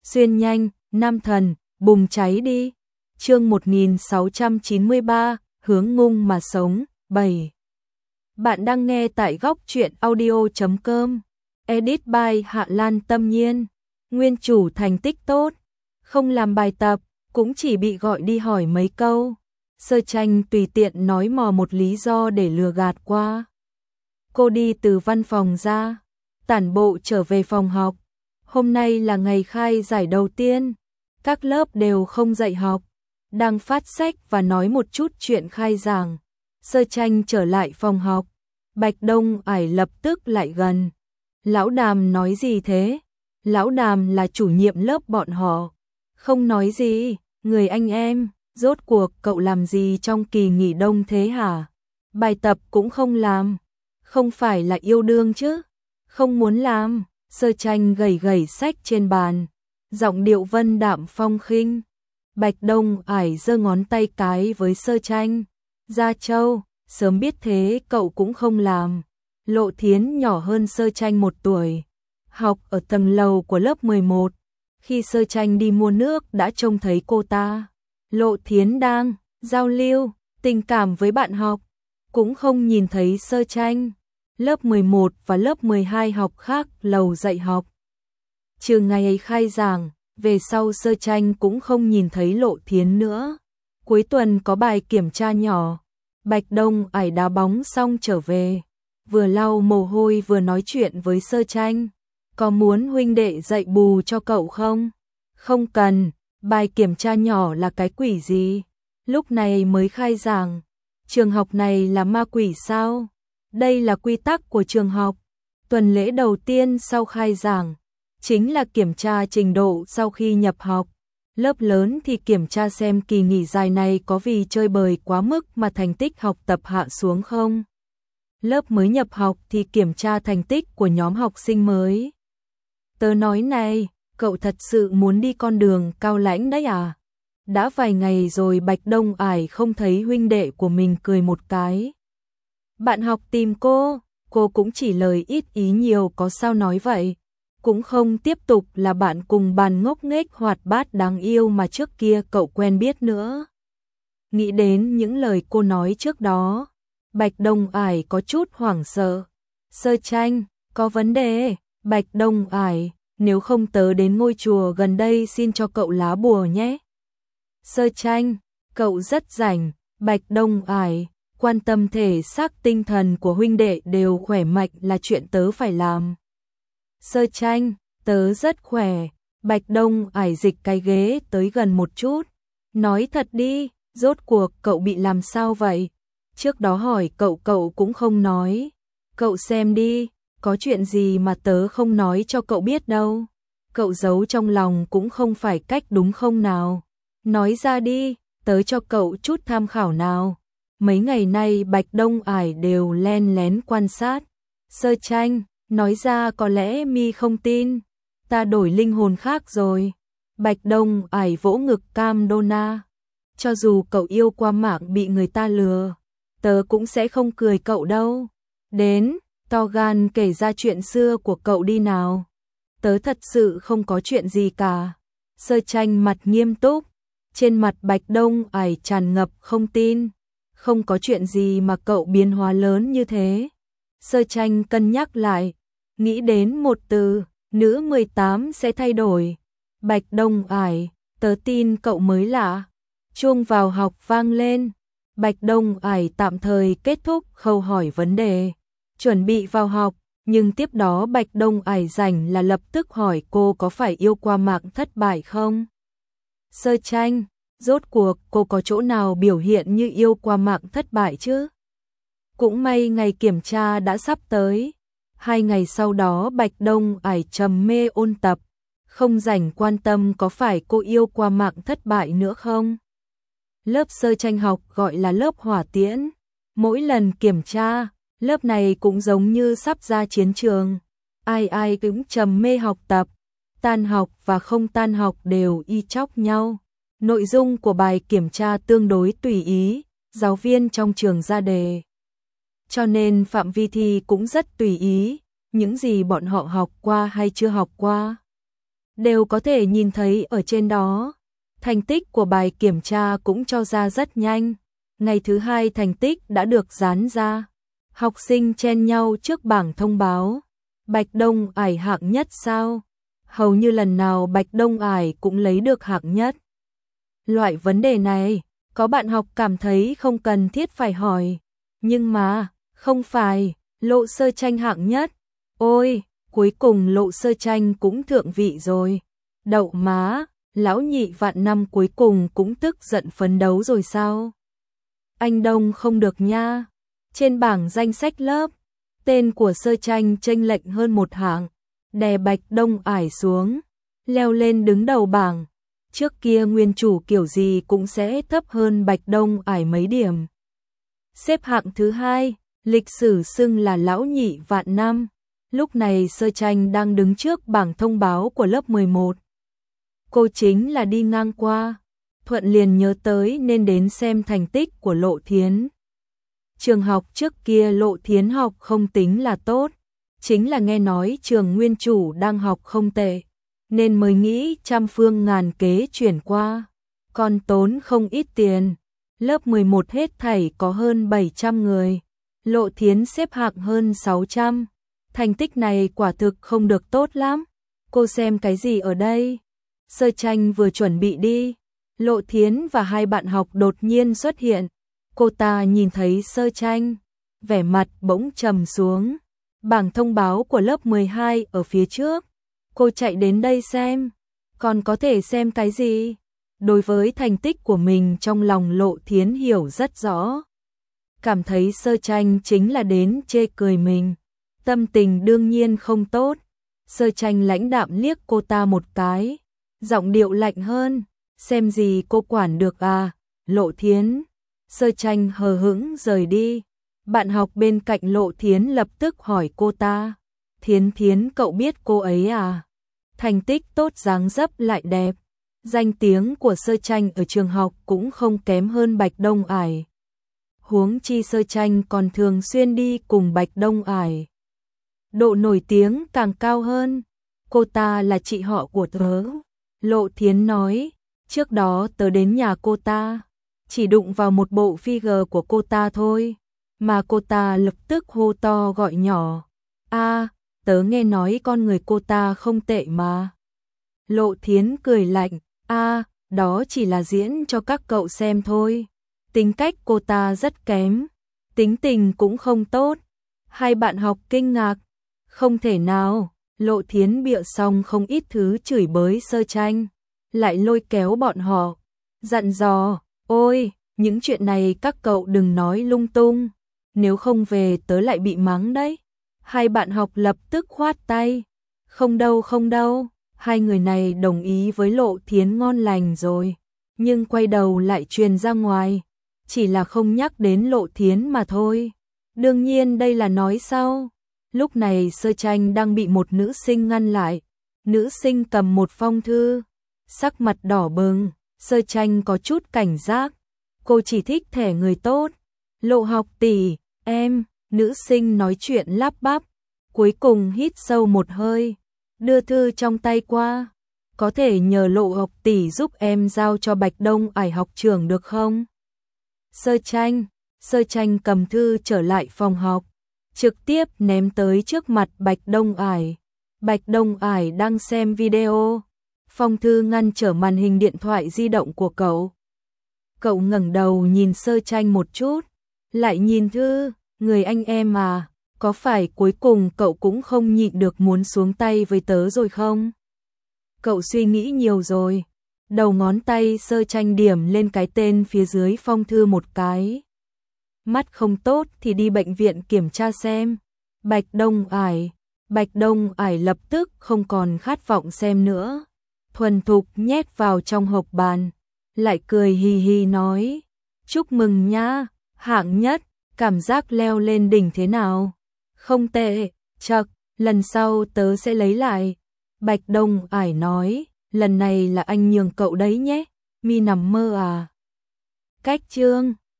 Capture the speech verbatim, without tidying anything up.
xuyên nhanh, nam thần, bùng cháy đi. Chương một nghìn sáu trăm chín mươi ba, hướng ngung mà sống, bảy. Bạn đang nghe tại góc truyện audio chấm com. Edit by Hạ Lan Tâm Nhiên. Nguyên chủ thành tích tốt, không làm bài tập, cũng chỉ bị gọi đi hỏi mấy câu. Sơ Tranh tùy tiện nói mò một lý do để lừa gạt qua. Cô đi từ văn phòng ra, tản bộ trở về phòng học. Hôm nay là ngày khai giải đầu tiên, các lớp đều không dạy học, đang phát sách và nói một chút chuyện khai giảng. Sơ Tranh trở lại phòng học, Bạch Đông Ải lập tức lại gần. Lão Đàm nói gì thế? Lão Đàm là chủ nhiệm lớp bọn họ. Không nói gì, người anh em, rốt cuộc cậu làm gì trong kỳ nghỉ đông thế hả? Bài tập cũng không làm, không phải là yêu đương chứ? Không muốn làm. Sơ Tranh gầy gầy sách trên bàn, giọng điệu vân đạm phong khinh. Bạch Đông Ải giơ ngón tay cái với Sơ Tranh. Gia Châu, sớm biết thế cậu cũng không làm. Lộ Thiến nhỏ hơn Sơ Tranh một tuổi, học ở tầng lầu của lớp mười một. Khi Sơ Tranh đi mua nước đã trông thấy cô ta. Lộ Thiến đang giao lưu tình cảm với bạn học, cũng không nhìn thấy Sơ Tranh. Lớp mười một và lớp mười hai học khác lầu dạy học. Trường ngày ấy khai giảng, về sau Sơ Tranh cũng không nhìn thấy Lộ Thiến nữa. Cuối tuần có bài kiểm tra nhỏ, Bạch Đông Ải đá bóng xong trở về, vừa lau mồ hôi vừa nói chuyện với Sơ Tranh. Có muốn huynh đệ dạy bù cho cậu không? Không cần, bài kiểm tra nhỏ là cái quỷ gì? Lúc này mới khai giảng, trường học này là ma quỷ sao? Đây là quy tắc của trường học. Tuần lễ đầu tiên sau khai giảng chính là kiểm tra trình độ sau khi nhập học. Lớp lớn thì kiểm tra xem kỳ nghỉ dài này có vì chơi bời quá mức mà thành tích học tập hạ xuống không. Lớp mới nhập học thì kiểm tra thành tích của nhóm học sinh mới. Tớ nói này, cậu thật sự muốn đi con đường cao lãnh đấy à? Đã vài ngày rồi Bạch Đông Ải không thấy huynh đệ của mình cười một cái. Bạn học tìm cô, cô cũng chỉ lời ít ý nhiều có sao nói vậy. Cũng không tiếp tục là bạn cùng bàn ngốc nghếch hoạt bát đáng yêu mà trước kia cậu quen biết nữa. Nghĩ đến những lời cô nói trước đó, Bạch Đông Ải có chút hoảng sợ. Sơ Tranh, có vấn đề. Bạch Đông Ải, nếu không tớ đến ngôi chùa gần đây xin cho cậu lá bùa nhé. Sơ Tranh, cậu rất rảnh. Bạch Đông Ải, quan tâm thể xác tinh thần của huynh đệ đều khỏe mạnh là chuyện tớ phải làm. Sơ Tranh, tớ rất khỏe. Bạch Đông Ải dịch cái ghế tới gần một chút. Nói thật đi, rốt cuộc cậu bị làm sao vậy? Trước đó hỏi cậu cậu cũng không nói. Cậu xem đi, có chuyện gì mà tớ không nói cho cậu biết đâu. Cậu giấu trong lòng cũng không phải cách đúng không nào? Nói ra đi, tớ cho cậu chút tham khảo nào. Mấy ngày nay Bạch Đông Ải đều len lén quan sát. Sơ Tranh, nói ra có lẽ mi không tin. Ta đổi linh hồn khác rồi. Bạch Đông Ải vỗ ngực cam Dona. Cho dù cậu yêu qua mạng bị người ta lừa, tớ cũng sẽ không cười cậu đâu. Đến, to gan kể ra chuyện xưa của cậu đi nào. Tớ thật sự không có chuyện gì cả. Sơ Tranh mặt nghiêm túc, trên mặt Bạch Đông Ải tràn ngập không tin. Không có chuyện gì mà cậu biến hóa lớn như thế. Sơ Tranh cân nhắc lại, nghĩ đến một từ, nữ mười tám sẽ thay đổi. Bạch Đông Ải, tớ tin cậu mới lạ. Chuông vào học vang lên. Bạch Đông Ải tạm thời kết thúc khâu hỏi vấn đề, chuẩn bị vào học, nhưng tiếp đó Bạch Đông Ải rảnh là lập tức hỏi cô có phải yêu qua mạng thất bại không? Sơ Tranh, rốt cuộc cô có chỗ nào biểu hiện như yêu qua mạng thất bại chứ? Cũng may ngày kiểm tra đã sắp tới. Hai ngày sau đó Bạch Đông Ải trầm mê ôn tập, không rảnh quan tâm có phải cô yêu qua mạng thất bại nữa không. Lớp Sơ Tranh học gọi là lớp hỏa tiễn. Mỗi lần kiểm tra, lớp này cũng giống như sắp ra chiến trường. Ai ai cũng trầm mê học tập, tan học và không tan học đều y chóc nhau. Nội dung của bài kiểm tra tương đối tùy ý, giáo viên trong trường ra đề. Cho nên phạm vi thi cũng rất tùy ý, những gì bọn họ học qua hay chưa học qua. đều có thể nhìn thấy ở trên đó. Thành tích của bài kiểm tra cũng cho ra rất nhanh. Ngày thứ hai thành tích đã được dán ra. Học sinh chen nhau trước bảng thông báo. Bạch Đông Ải hạng nhất sao? Hầu như lần nào Bạch Đông Ải cũng lấy được hạng nhất. Loại vấn đề này, có bạn học cảm thấy không cần thiết phải hỏi. Nhưng mà, không phải, Lộ Sơ Tranh hạng nhất. Ôi, cuối cùng Lộ Sơ Tranh cũng thượng vị rồi. Đậu má, lão nhị vạn năm cuối cùng cũng tức giận phấn đấu rồi sao? Anh Đông không được nha. Trên bảng danh sách lớp, tên của Sơ Tranh chênh lệch hơn một hạng, đè Bạch Đông Ải xuống, leo lên đứng đầu bảng. Trước kia nguyên chủ kiểu gì cũng sẽ thấp hơn Bạch Đông Ải mấy điểm. Xếp hạng thứ hai, lịch sử xưng là lão nhị vạn năm. Lúc này Sơ Tranh đang đứng trước bảng thông báo của lớp mười một. Cô chính là đi ngang qua, Thuận liền nhớ tới nên đến xem thành tích của Lộ Thiến. Trường học trước kia Lộ Thiến học không tính là tốt, chính là nghe nói trường nguyên chủ đang học không tệ, nên mới nghĩ trăm phương ngàn kế chuyển qua, còn tốn không ít tiền. Lớp mười một hết thảy có hơn bảy trăm người, Lộ Thiến xếp hạng hơn sáu trăm. Thành tích này quả thực không được tốt lắm. Cô xem cái gì ở đây? Sơ Tranh vừa chuẩn bị đi, Lộ Thiến và hai bạn học đột nhiên xuất hiện. Cô ta nhìn thấy Sơ Tranh, vẻ mặt bỗng trầm xuống. Bảng thông báo của lớp mười hai ở phía trước. Cô chạy đến đây xem. Còn có thể xem cái gì? Đối với thành tích của mình trong lòng Lộ Thiến hiểu rất rõ. Cảm thấy Sơ Tranh chính là đến chê cười mình. Tâm tình đương nhiên không tốt. Sơ Tranh lãnh đạm liếc cô ta một cái. Giọng điệu lạnh hơn. Xem gì cô quản được à? Lộ Thiến. Sơ Tranh hờ hững rời đi. Bạn học bên cạnh Lộ Thiến lập tức hỏi cô ta. Thiến Thiến cậu biết cô ấy à? Thành tích tốt dáng dấp lại đẹp. Danh tiếng của Sơ Tranh ở trường học cũng không kém hơn Bạch Đông Ải. Huống chi Sơ Tranh còn thường xuyên đi cùng Bạch Đông Ải. Độ nổi tiếng càng cao hơn. Cô ta là chị họ của tớ. Lộ Thiến nói, trước đó tớ đến nhà cô ta, chỉ đụng vào một bộ figure của cô ta thôi, mà cô ta lập tức hô to gọi nhỏ. A, tớ nghe nói con người cô ta không tệ mà. Lộ Thiến cười lạnh, a, đó chỉ là diễn cho các cậu xem thôi. Tính cách cô ta rất kém, tính tình cũng không tốt. Hai bạn học kinh ngạc, không thể nào. Lộ Thiến bịa xong không ít thứ chửi bới Sơ Tranh, lại lôi kéo bọn họ, dặn dò, ôi, những chuyện này các cậu đừng nói lung tung, nếu không về tớ lại bị mắng đấy. Hai bạn học lập tức khoát tay, không đâu không đâu, hai người này đồng ý với Lộ Thiến ngon lành rồi, nhưng quay đầu lại truyền ra ngoài, chỉ là không nhắc đến Lộ Thiến mà thôi. Đương nhiên đây là nói sau. Lúc này Sơ Tranh đang bị một nữ sinh ngăn lại. Nữ sinh cầm một phong thư, sắc mặt đỏ bừng. Sơ Tranh có chút cảnh giác. Cô chỉ thích thẻ người tốt. Lộ học tỷ, em, nữ sinh nói chuyện lắp bắp. Cuối cùng hít sâu một hơi, đưa thư trong tay qua. Có thể nhờ Lộ học tỷ giúp em giao cho Bạch Đông Ải học trưởng được không? Sơ Tranh, Sơ Tranh cầm thư trở lại phòng học, trực tiếp ném tới trước mặt Bạch Đông Ải. Bạch Đông Ải đang xem video. Phong thư ngăn trở màn hình điện thoại di động của cậu. Cậu ngẩng đầu nhìn Sơ Tranh một chút, lại nhìn thư, người anh em à, có phải cuối cùng cậu cũng không nhịn được muốn xuống tay với tớ rồi không? Cậu suy nghĩ nhiều rồi. Đầu ngón tay Sơ Tranh điểm lên cái tên phía dưới phong thư một cái. Mắt không tốt thì đi bệnh viện kiểm tra xem. Bạch Đông Ải. Bạch Đông Ải lập tức không còn khát vọng xem nữa. Thuần thục nhét vào trong hộp bàn. Lại cười hì hì nói. Chúc mừng nha, hạng nhất, cảm giác leo lên đỉnh thế nào? Không tệ, chậc, lần sau tớ sẽ lấy lại. Bạch Đông Ải nói. Lần này là anh nhường cậu đấy nhé. Mi nằm mơ à? Cách chương